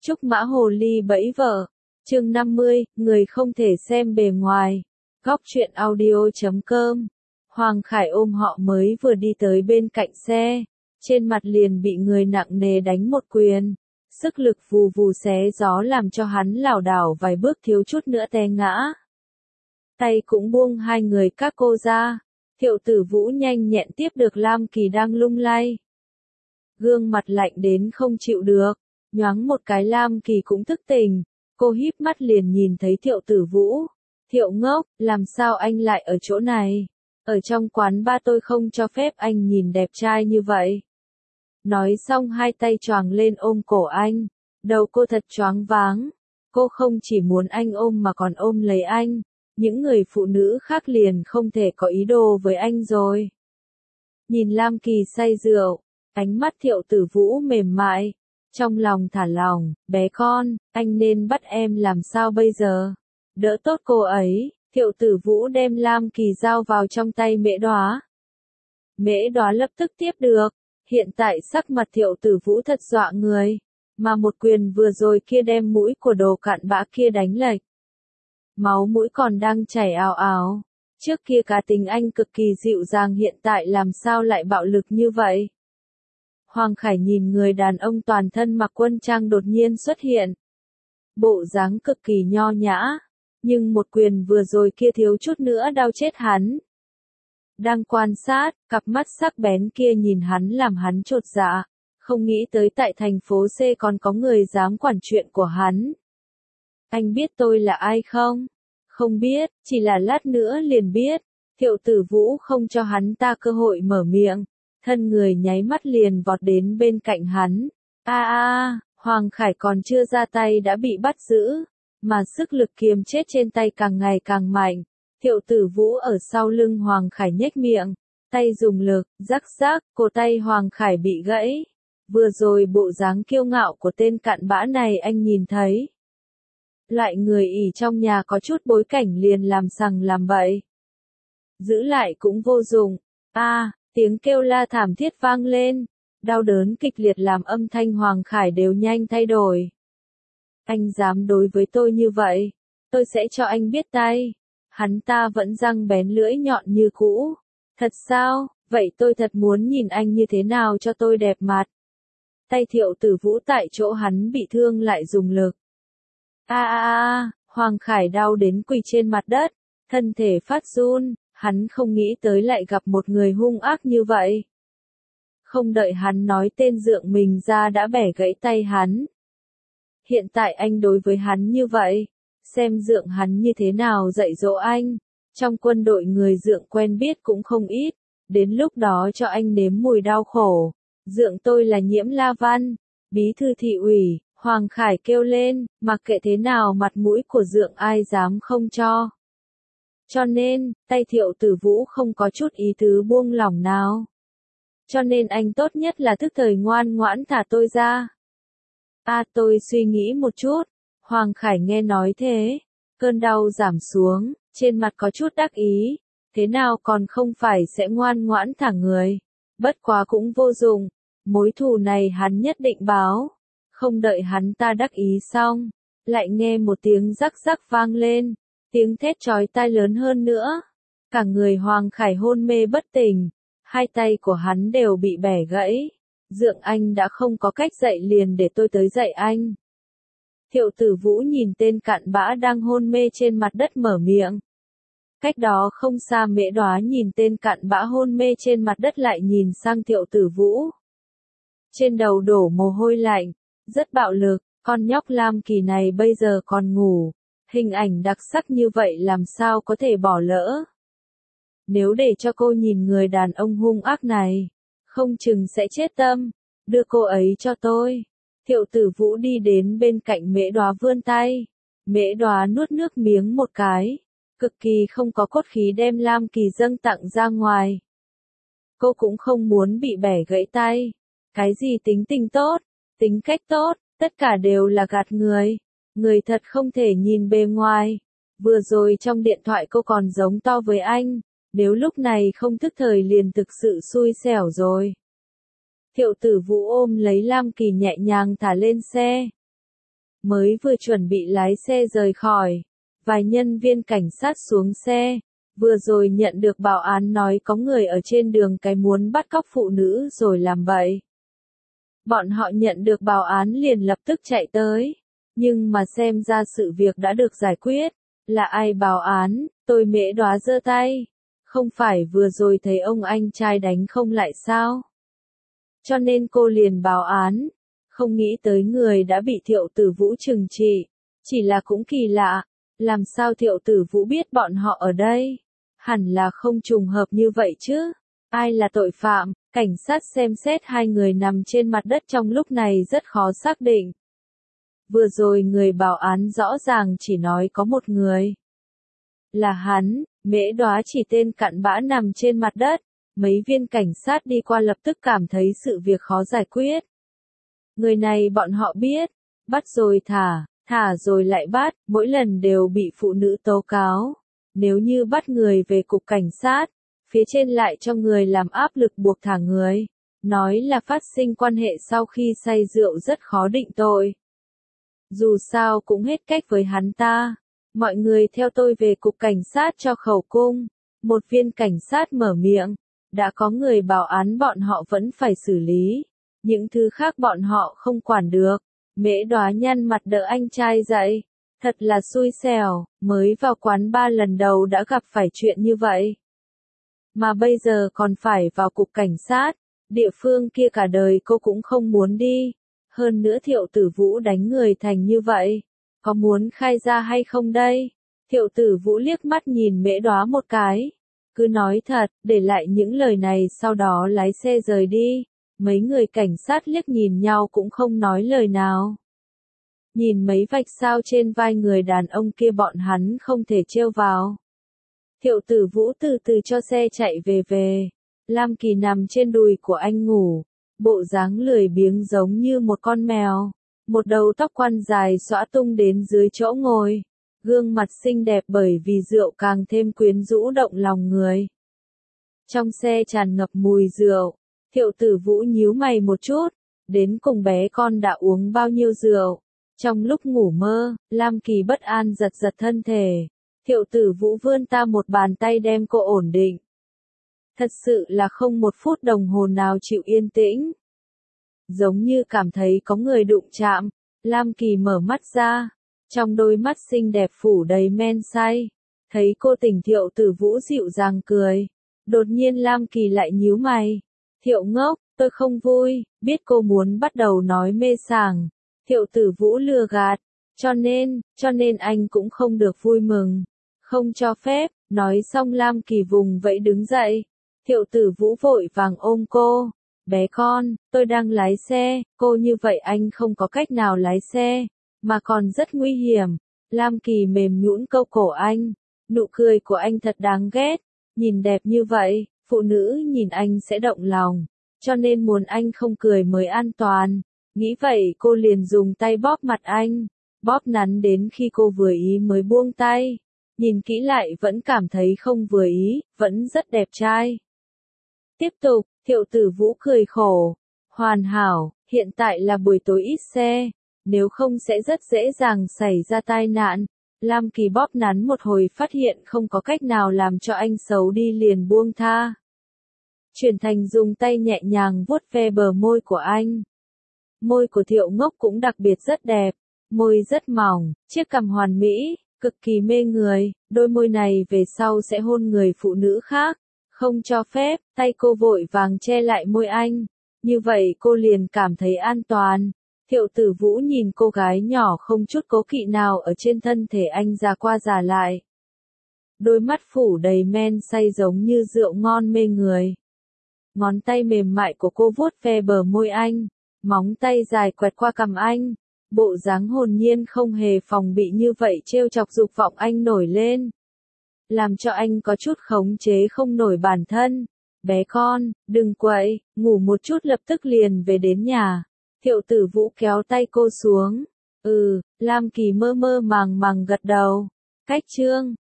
Trúc Mã Hồ Ly bẫy vợ. Chương 50, người không thể xem bề ngoài. Góc truyện audio.com. Hoàng Khải ôm họ mới vừa đi tới bên cạnh xe, trên mặt liền bị người nặng nề đánh một quyền. Sức lực vù vù xé gió làm cho hắn lảo đảo vài bước thiếu chút nữa té ngã. Tay cũng buông hai người các cô ra. Thiệu Tử Vũ nhanh nhẹn tiếp được Lam Kỳ đang lung lay. Gương mặt lạnh đến không chịu được, nhoáng một cái Lam Kỳ cũng thức tỉnh. Cô híp mắt liền nhìn thấy Thiệu Tử Vũ. Thiệu ngốc, làm sao anh lại ở chỗ này? Ở trong quán ba tôi không cho phép anh nhìn đẹp trai như vậy. Nói xong hai tay choàng lên ôm cổ anh. Đầu cô thật choáng váng. Cô không chỉ muốn anh ôm mà còn ôm lấy anh. Những người phụ nữ khác liền không thể có ý đồ với anh rồi. Nhìn Lam Kỳ say rượu, ánh mắt Thiệu Tử Vũ mềm mại. Trong lòng thả lỏng, bé con, anh nên bắt em làm sao bây giờ? Đỡ tốt cô ấy, Thiệu Tử Vũ đem Lam Kỳ giao vào trong tay Mễ Đóa. Mễ Đóa lập tức tiếp được, hiện tại sắc mặt Thiệu Tử Vũ thật dọa người, mà một quyền vừa rồi kia đem mũi của đồ cặn bã kia đánh lệch. Máu mũi còn đang chảy ào ào, trước kia cá tính anh cực kỳ dịu dàng hiện tại làm sao lại bạo lực như vậy? Hoàng Khải nhìn người đàn ông toàn thân mặc quân trang đột nhiên xuất hiện. Bộ dáng cực kỳ nho nhã, nhưng một quyền vừa rồi kia thiếu chút nữa đau chết hắn. Đang quan sát, cặp mắt sắc bén kia nhìn hắn làm hắn chột dạ, không nghĩ tới tại thành phố C còn có người dám quản chuyện của hắn. Anh biết tôi là ai không? Không biết, chỉ là lát nữa liền biết. Thiệu Tử Vũ không cho hắn ta cơ hội mở miệng. Thân người nháy mắt liền vọt đến bên cạnh hắn. Hoàng Khải còn chưa ra tay đã bị bắt giữ, mà sức lực kiềm chết trên tay càng ngày càng mạnh. Thiệu Tử Vũ ở sau lưng Hoàng Khải nhếch miệng, tay dùng lực, rắc rắc, cổ tay Hoàng Khải bị gãy. Vừa rồi bộ dáng kiêu ngạo của tên cặn bã này anh nhìn thấy. Loại người ỷ trong nhà có chút bối cảnh liền làm sằng làm bậy. Giữ lại cũng vô dụng. Tiếng kêu la thảm thiết vang lên, đau đớn kịch liệt làm âm thanh Hoàng Khải đều nhanh thay đổi. Anh dám đối với tôi như vậy, tôi sẽ cho anh biết tay. Hắn ta vẫn răng bén lưỡi nhọn như cũ. Thật sao, vậy tôi thật muốn nhìn anh như thế nào cho tôi đẹp mặt. Tay Thiệu Tử Vũ tại chỗ hắn bị thương lại dùng lực. Hoàng Khải đau đến quỳ trên mặt đất, thân thể phát run. Hắn không nghĩ tới lại gặp một người hung ác như vậy. Không đợi hắn nói tên dượng mình ra đã bẻ gãy tay hắn. Hiện tại anh đối với hắn như vậy, xem dượng hắn như thế nào dạy dỗ anh. Trong quân đội người dượng quen biết cũng không ít, đến lúc đó cho anh nếm mùi đau khổ. Dượng tôi là Nhiễm La Văn, bí thư thị ủy, Hoàng Khải kêu lên, mặc kệ thế nào mặt mũi của dượng ai dám không cho. Cho nên, tay Thiệu Tử Vũ không có chút ý tứ buông lỏng nào. Cho nên anh tốt nhất là thức thời ngoan ngoãn thả tôi ra. Tôi suy nghĩ một chút. Hoàng Khải nghe nói thế. Cơn đau giảm xuống, trên mặt có chút đắc ý. Thế nào còn không phải sẽ ngoan ngoãn thả người. Bất quá cũng vô dụng. Mối thù này hắn nhất định báo. Không đợi hắn ta đắc ý xong. Lại nghe một tiếng rắc rắc vang lên. Tiếng thét chói tai lớn hơn nữa. Cả người Hoàng Khải hôn mê bất tỉnh. Hai tay của hắn đều bị bẻ gãy. Dượng anh đã không có cách dạy liền để tôi tới dạy anh. Thiệu Tử Vũ nhìn tên cặn bã đang hôn mê trên mặt đất mở miệng. Cách đó không xa Mễ Đóa nhìn tên cặn bã hôn mê trên mặt đất lại nhìn sang Thiệu Tử Vũ. Trên đầu đổ mồ hôi lạnh. Rất bạo lực, con nhóc Lam Kỳ này bây giờ còn ngủ. Hình ảnh đặc sắc như vậy làm sao có thể bỏ lỡ. Nếu để cho cô nhìn người đàn ông hung ác này, không chừng sẽ chết tâm. Đưa cô ấy cho tôi. Thiệu Tử Vũ đi đến bên cạnh Mễ Đóa vươn tay. Mễ Đóa nuốt nước miếng một cái. Cực kỳ không có cốt khí đem Lam Kỳ dâng tặng ra ngoài. Cô cũng không muốn bị bẻ gãy tay. Cái gì tính tình tốt, tính cách tốt, tất cả đều là gạt người. Người thật không thể nhìn bề ngoài. Vừa rồi trong điện thoại cô còn giống to với anh. Nếu lúc này không thức thời liền thực sự xui xẻo rồi. Thiệu Tử Vũ ôm lấy Lam Kỳ nhẹ nhàng thả lên xe. mới vừa chuẩn bị lái xe rời khỏi. Vài nhân viên cảnh sát xuống xe, vừa rồi nhận được bảo án nói có người ở trên đường cái muốn bắt cóc phụ nữ rồi làm vậy. Bọn họ nhận được bảo án liền lập tức chạy tới, nhưng mà xem ra sự việc đã được giải quyết. Là ai báo án? Tôi Mễ Đoá giơ tay. Không phải vừa rồi thấy ông anh trai đánh không lại sao? Cho nên cô liền báo án. Không nghĩ tới người đã bị Thiệu Tử Vũ trừng trị. Chỉ là cũng kỳ lạ, làm sao Thiệu Tử Vũ biết bọn họ ở đây? Hẳn là không trùng hợp như vậy chứ. Ai là tội phạm? Cảnh sát xem xét hai người nằm trên mặt đất trong lúc này rất khó xác định. Vừa rồi người báo án rõ ràng chỉ nói có một người. Là hắn. Mễ Đoá chỉ tên cặn bã nằm trên mặt đất. Mấy viên cảnh sát đi qua lập tức cảm thấy sự việc khó giải quyết. Người này bọn họ biết. Bắt rồi thả rồi lại bắt, mỗi lần đều bị phụ nữ tố cáo. Nếu như bắt người về cục cảnh sát, phía trên lại cho người làm áp lực buộc thả người. Nói là phát sinh quan hệ sau khi say rượu rất khó định tội. Dù sao cũng hết cách với hắn ta. Mọi người theo tôi về cục cảnh sát cho khẩu cung. Một viên cảnh sát mở miệng. Đã có người báo án bọn họ vẫn phải xử lý. Những thứ khác bọn họ không quản được. Mễ Đoá nhăn mặt đỡ anh trai dậy. Thật là xui xẻo, mới vào quán bar lần đầu đã gặp phải chuyện như vậy. Mà bây giờ còn phải vào cục cảnh sát. Địa phương kia cả đời cô cũng không muốn đi. Hơn nữa Thiệu Tử Vũ đánh người thành như vậy. Có muốn khai ra hay không đây? Thiệu Tử Vũ liếc mắt nhìn Mễ Đoá một cái. Cứ nói thật, để lại những lời này sau đó lái xe rời đi. Mấy người cảnh sát liếc nhìn nhau cũng không nói lời nào. Nhìn mấy vạch sao trên vai người đàn ông kia bọn hắn không thể trêu vào. Thiệu Tử Vũ từ từ cho xe chạy về. Lam Kỳ nằm trên đùi của anh ngủ. Bộ dáng lười biếng giống như một con mèo. Một đầu tóc quăn dài xõa tung đến dưới chỗ ngồi. Gương mặt xinh đẹp bởi vì rượu càng thêm quyến rũ động lòng người. Trong xe tràn ngập mùi rượu. Thiệu Tử Vũ nhíu mày một chút. Đến cùng bé con đã uống bao nhiêu rượu. Trong lúc ngủ mơ, Lam Kỳ bất an giật giật thân thể. Thiệu Tử Vũ vươn ta một bàn tay đem cô ổn định. Thật sự là không một phút đồng hồ nào chịu yên tĩnh. Giống như cảm thấy có người đụng chạm, Lam Kỳ mở mắt ra. Trong đôi mắt xinh đẹp phủ đầy men say. Thấy cô tỉnh Thiệu Tử Vũ dịu dàng cười. Đột nhiên Lam Kỳ lại nhíu mày. Thiệu ngốc, tôi không vui, biết cô muốn bắt đầu nói mê sảng. Thiệu Tử Vũ lừa gạt. Cho nên anh cũng không được vui mừng. Không cho phép, nói xong Lam Kỳ vùng vẫy đứng dậy. Thiệu Tử Vũ vội vàng ôm cô. Bé con, tôi đang lái xe, cô như vậy anh không có cách nào lái xe, mà còn rất nguy hiểm. Lam Kỳ mềm nhũn câu cổ anh. Nụ cười của anh thật đáng ghét. Nhìn đẹp như vậy, phụ nữ nhìn anh sẽ động lòng. Cho nên muốn anh không cười mới an toàn. Nghĩ vậy cô liền dùng tay bóp mặt anh. Bóp nắn đến khi cô vừa ý mới buông tay. Nhìn kỹ lại vẫn cảm thấy không vừa ý, vẫn rất đẹp trai. Tiếp tục, Thiệu Tử Vũ cười khổ. Hoàn hảo, hiện tại là buổi tối ít xe. Nếu không sẽ rất dễ dàng xảy ra tai nạn. Lam Kỳ bóp nắn một hồi phát hiện không có cách nào làm cho anh xấu đi liền buông tha. Chuyển thành dùng tay nhẹ nhàng vuốt ve bờ môi của anh. Môi của Thiệu Ngốc cũng đặc biệt rất đẹp. Môi rất mỏng, chiếc cằm hoàn mỹ, cực kỳ mê người. Đôi môi này về sau sẽ hôn người phụ nữ khác. Không cho phép, tay cô vội vàng che lại môi anh. Như vậy cô liền cảm thấy an toàn. Thiệu Tử Vũ nhìn cô gái nhỏ không chút cố kỵ nào ở trên thân thể anh già qua già lại. Đôi mắt phủ đầy men say giống như rượu ngon mê người. Ngón tay mềm mại của cô vuốt ve bờ môi anh. Móng tay dài quẹt qua cằm anh. Bộ dáng hồn nhiên không hề phòng bị như vậy trêu chọc dục vọng anh nổi lên. Làm cho anh có chút khống chế không nổi bản thân. Bé con, đừng quậy, ngủ một chút lập tức liền về đến nhà. Thiệu Tử Vũ kéo tay cô xuống. Lam Kỳ mơ mơ màng màng gật đầu. Cách chương